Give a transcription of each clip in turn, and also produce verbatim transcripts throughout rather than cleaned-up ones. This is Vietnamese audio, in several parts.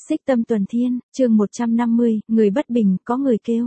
Xích Tâm Tuần Thiên, chương một trăm năm mươi, người bất bình, có người kêu.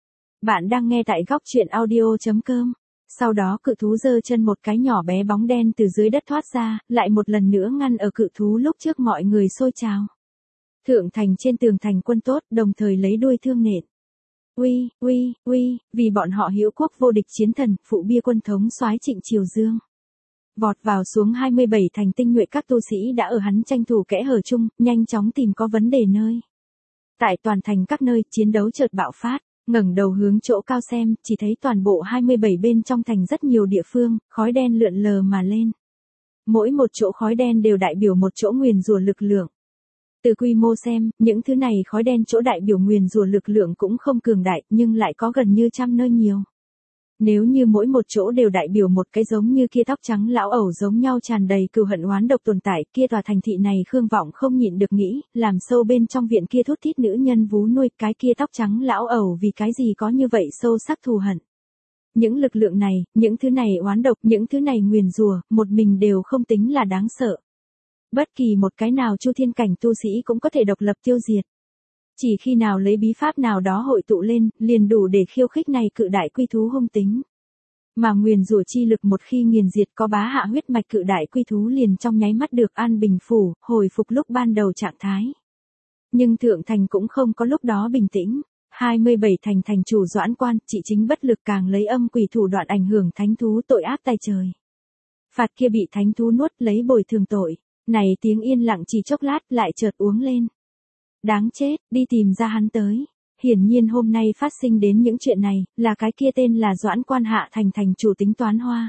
Bạn đang nghe tại góc truyện audio chấm com. Sau đó cự thú giơ chân một cái nhỏ bé bóng đen từ dưới đất thoát ra, lại một lần nữa ngăn ở cự thú lúc trước mọi người xôi trào. Thượng thành trên tường thành quân tốt, đồng thời lấy đuôi thương nện. Uy, uy, uy, vì bọn họ Hữu Quốc vô địch chiến thần, phụ bia quân thống soái Trịnh Triều Dương. Vọt vào xuống hai mươi bảy thành tinh nhuệ các tu sĩ đã ở hắn tranh thủ kẽ hở chung, nhanh chóng tìm có vấn đề nơi. Tại toàn thành các nơi, chiến đấu chợt bạo phát, ngẩng đầu hướng chỗ cao xem, chỉ thấy toàn bộ hai mươi bảy bên trong thành rất nhiều địa phương, khói đen lượn lờ mà lên. Mỗi một chỗ khói đen đều đại biểu một chỗ nguyền rủa lực lượng. Từ quy mô xem, những thứ này khói đen chỗ đại biểu nguyền rủa lực lượng cũng không cường đại, nhưng lại có gần như trăm nơi nhiều. Nếu như mỗi một chỗ đều đại biểu một cái giống như kia tóc trắng lão ẩu giống nhau tràn đầy cừu hận oán độc tồn tại, kia tòa thành thị này Khương Vọng không nhịn được nghĩ, làm sâu bên trong viện kia thút thít nữ nhân vú nuôi, cái kia tóc trắng lão ẩu vì cái gì có như vậy sâu sắc thù hận. Những lực lượng này, những thứ này oán độc, những thứ này nguyền rủa, một mình đều không tính là đáng sợ. Bất kỳ một cái nào chu thiên cảnh tu sĩ cũng có thể độc lập tiêu diệt. Chỉ khi nào lấy bí pháp nào đó hội tụ lên, liền đủ để khiêu khích này cự đại quy thú hung tính. Mà nguyền rủa chi lực một khi nghiền diệt có bá hạ huyết mạch cự đại quy thú liền trong nháy mắt được an bình phủ, hồi phục lúc ban đầu trạng thái. Nhưng thượng thành cũng không có lúc đó bình tĩnh. hai mươi bảy thành thành chủ Doãn Quan, trị chính bất lực càng lấy âm quỷ thủ đoạn ảnh hưởng thánh thú tội ác tay trời. Phạt kia bị thánh thú nuốt lấy bồi thường tội. Này tiếng yên lặng chỉ chốc lát lại chợt uống lên. Đáng chết, đi tìm ra hắn tới. Hiển nhiên hôm nay phát sinh đến những chuyện này, là cái kia tên là Doãn Quan hạ thành thành chủ tính toán hoa.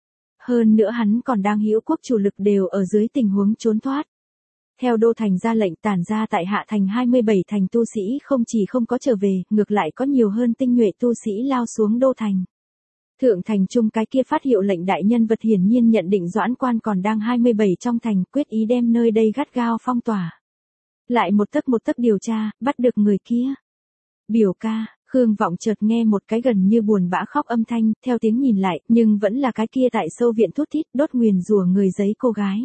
Hơn nữa hắn còn đang Hữu Quốc chủ lực đều ở dưới tình huống trốn thoát. Theo đô thành ra lệnh tản ra tại hạ thành hai mươi bảy thành tu sĩ không chỉ không có trở về, ngược lại có nhiều hơn tinh nhuệ tu sĩ lao xuống đô thành. Thượng thành trung cái kia phát hiệu lệnh đại nhân vật hiển nhiên nhận định Doãn Quan còn đang hai mươi bảy trong thành, quyết ý đem nơi đây gắt gao phong tỏa. Lại một tấc một tấc điều tra, bắt được người kia. Biểu ca, Khương Vọng chợt nghe một cái gần như buồn bã khóc âm thanh, theo tiếng nhìn lại, nhưng vẫn là cái kia tại sâu viện thút thít đốt nguyền rủa người giấy cô gái.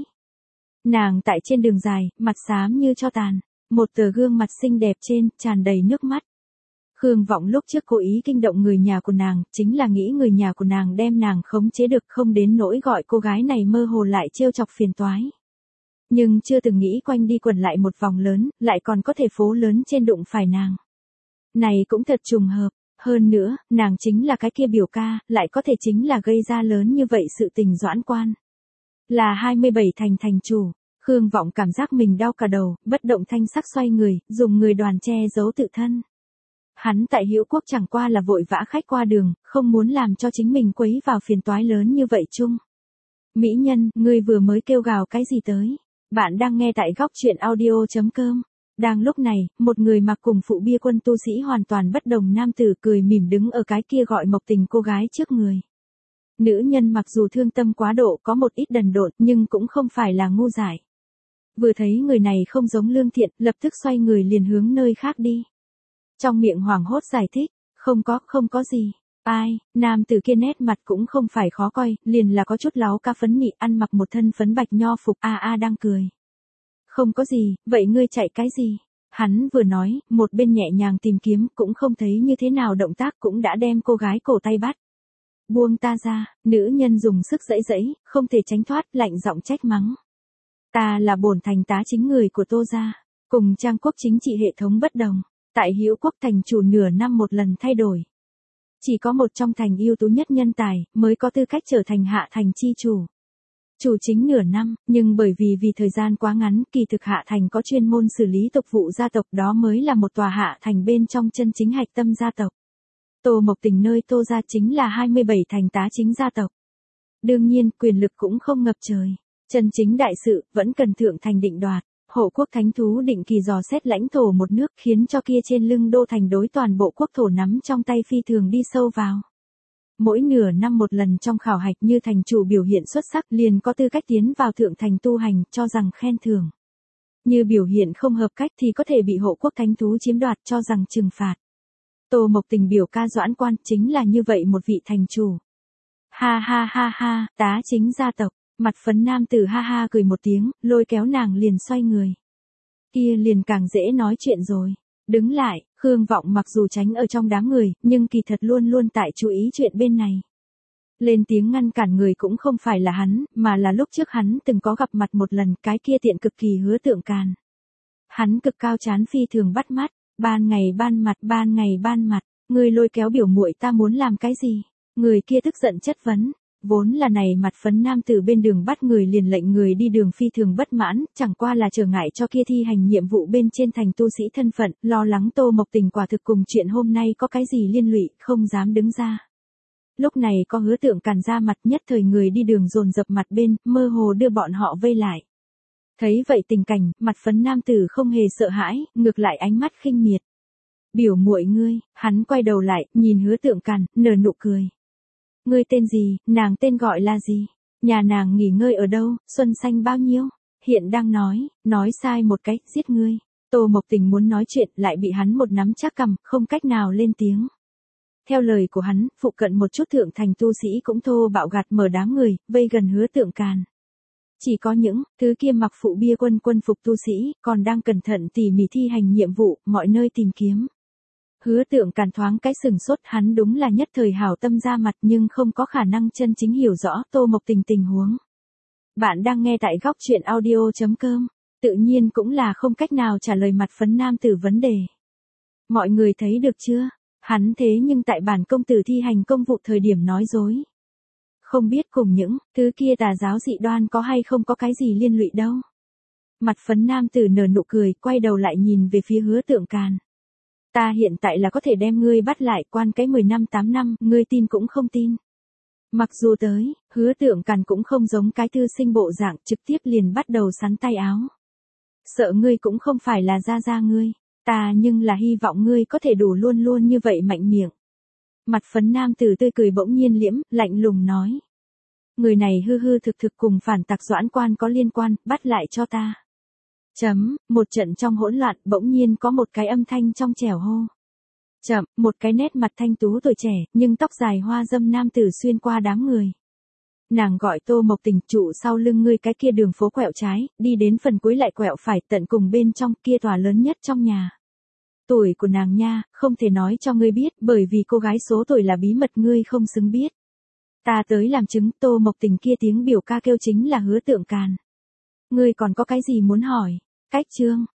Nàng tại trên đường dài, mặt xám như tro tàn, một tờ gương mặt xinh đẹp trên, tràn đầy nước mắt. Khương Vọng lúc trước cố ý kinh động người nhà của nàng, chính là nghĩ người nhà của nàng đem nàng khống chế được không đến nỗi gọi cô gái này mơ hồ lại trêu chọc phiền toái. Nhưng chưa từng nghĩ quanh đi quẩn lại một vòng lớn, lại còn có thể phố lớn trên đụng phải nàng. Này cũng thật trùng hợp, hơn nữa, nàng chính là cái kia biểu ca, lại có thể chính là gây ra lớn như vậy sự tình Doãn Quan. Là hai mươi bảy thành thành chủ, Khương Vọng cảm giác mình đau cả đầu, bất động thanh sắc xoay người, dùng người đoàn che giấu tự thân. Hắn tại Hữu Quốc chẳng qua là vội vã khách qua đường, không muốn làm cho chính mình quấy vào phiền toái lớn như vậy chung. Mỹ nhân, ngươi vừa mới kêu gào cái gì tới? Bạn đang nghe tại góc truyện audio chấm com. Đang lúc này, một người mặc cùng phụ bia quân tu sĩ hoàn toàn bất đồng nam tử cười mỉm đứng ở cái kia gọi Mộc Tình cô gái trước người. Nữ nhân mặc dù thương tâm quá độ có một ít đần độn nhưng cũng không phải là ngu dại. Vừa thấy người này không giống lương thiện, lập tức xoay người liền hướng nơi khác đi. Trong miệng hoảng hốt giải thích, không có, không có gì. Ai, nam tử kia nét mặt cũng không phải khó coi, liền là có chút láo ca phấn nị, ăn mặc một thân phấn bạch nho phục, a a đang cười. Không có gì, vậy ngươi chạy cái gì? Hắn vừa nói, một bên nhẹ nhàng tìm kiếm, cũng không thấy như thế nào động tác cũng đã đem cô gái cổ tay bắt. Buông ta ra, nữ nhân dùng sức giãy giãy, không thể tránh thoát, lạnh giọng trách mắng. Ta là bổn thành tá chính người của Tô gia, cùng trang quốc chính trị hệ thống bất đồng. Tại Hữu Quốc thành chủ nửa năm một lần thay đổi. Chỉ có một trong thành ưu tú nhất nhân tài, mới có tư cách trở thành hạ thành chi chủ. Chủ chính nửa năm, nhưng bởi vì vì thời gian quá ngắn, kỳ thực hạ thành có chuyên môn xử lý tục vụ gia tộc, đó mới là một tòa hạ thành bên trong chân chính hạch tâm gia tộc. Tô Mộc Tình nơi Tô gia chính là hai mươi bảy thành tá chính gia tộc. Đương nhiên, quyền lực cũng không ngập trời. Chân chính đại sự, vẫn cần thượng thành định đoạt. Hộ quốc thánh thú định kỳ dò xét lãnh thổ một nước khiến cho kia trên lưng đô thành đối toàn bộ quốc thổ nắm trong tay phi thường đi sâu vào. Mỗi nửa năm một lần trong khảo hạch như thành chủ biểu hiện xuất sắc liền có tư cách tiến vào thượng thành tu hành, cho rằng khen thưởng. Như biểu hiện không hợp cách thì có thể bị hộ quốc thánh thú chiếm đoạt, cho rằng trừng phạt. Tô Mộc Tình biểu ca Doãn Quan chính là như vậy một vị thành chủ. Ha ha ha ha, tá chính gia tộc. Mặt phấn nam tử ha ha cười một tiếng, lôi kéo nàng liền xoay người. kia liền càng dễ nói chuyện rồi. Đứng lại, Khương Vọng mặc dù tránh ở trong đám người, nhưng kỳ thật luôn luôn tại chú ý chuyện bên này. Lên tiếng ngăn cản người cũng không phải là hắn, mà là lúc trước hắn từng có gặp mặt một lần, cái kia tiện cực kỳ Hứa Tượng Càn. Hắn cực cao chán phi thường bắt mắt, ban ngày ban mặt ban ngày ban mặt, ngươi lôi kéo biểu muội ta muốn làm cái gì? Người kia tức giận chất vấn. Vốn là này mặt phấn nam từ bên đường bắt người liền lệnh người đi đường phi thường bất mãn, chẳng qua là trở ngại cho kia thi hành nhiệm vụ bên trên thành tu sĩ thân phận, lo lắng Tô Mộc Tình quả thực cùng chuyện hôm nay có cái gì liên lụy, không dám đứng ra. Lúc này có Hứa Tượng Càn ra mặt, nhất thời người đi đường dồn dập mặt bên, mơ hồ đưa bọn họ vây lại. Thấy vậy tình cảnh, mặt phấn nam tử không hề sợ hãi, ngược lại ánh mắt khinh miệt. Biểu muội ngươi, hắn quay đầu lại, nhìn Hứa Tượng Càn, nở nụ cười. Ngươi tên gì, nàng tên gọi là gì? Nhà nàng nghỉ ngơi ở đâu, xuân xanh bao nhiêu? Hiện đang nói, nói sai một cái, giết ngươi. Tô Mộc Tình muốn nói chuyện, lại bị hắn một nắm chắc cằm, không cách nào lên tiếng. Theo lời của hắn, phụ cận một chút thượng thành tu sĩ cũng thô bạo gạt mở đám người, vây gần Hứa Tượng Càn. Chỉ có những thứ kia mặc phụ bia quân quân phục tu sĩ, còn đang cẩn thận tỉ mỉ thi hành nhiệm vụ, mọi nơi tìm kiếm. Hứa Tượng Càn thoáng cái sừng sốt, hắn đúng là nhất thời hảo tâm ra mặt nhưng không có khả năng chân chính hiểu rõ Tô Mộc Tình tình huống. Bạn đang nghe tại góc truyện audio chấm com, tự nhiên cũng là không cách nào trả lời mặt phấn nam tử vấn đề. Mọi người thấy được chưa? Hắn thế nhưng tại bản công tử thi hành công vụ thời điểm nói dối. Không biết cùng những thứ kia tà giáo dị đoan có hay không có cái gì liên lụy đâu. Mặt phấn nam tử nở nụ cười, quay đầu lại nhìn về phía Hứa Tượng Càn. Ta hiện tại là có thể đem ngươi bắt lại, quan cái mười năm tám năm, ngươi tin cũng không tin. Mặc dù tới, Hứa Tượng Càn cũng không giống cái thư sinh bộ dạng, trực tiếp liền bắt đầu sắn tay áo. Sợ ngươi cũng không phải là gia gia ngươi, ta nhưng là hy vọng ngươi có thể đủ luôn luôn như vậy mạnh miệng. Mặt phấn nam tử tươi cười bỗng nhiên liễm, lạnh lùng nói. Người này hư hư thực thực cùng phản tặc Doãn Quan có liên quan, bắt lại cho ta. Chấm, một trận trong hỗn loạn, bỗng nhiên có một cái âm thanh trong trẻo hô. Chậm, một cái nét mặt thanh tú tuổi trẻ, nhưng tóc dài hoa dâm nam tử xuyên qua đám người. Nàng gọi Tô Mộc Tình, trụ sau lưng ngươi cái kia đường phố quẹo trái, đi đến phần cuối lại quẹo phải, tận cùng bên trong kia tòa lớn nhất trong nhà. Tuổi của nàng nha, không thể nói cho ngươi biết, bởi vì cô gái số tuổi là bí mật ngươi không xứng biết. Ta tới làm chứng. Tô Mộc Tình kia tiếng biểu ca kêu chính là Hứa Tượng Càn. Ngươi còn có cái gì muốn hỏi? Cách chương,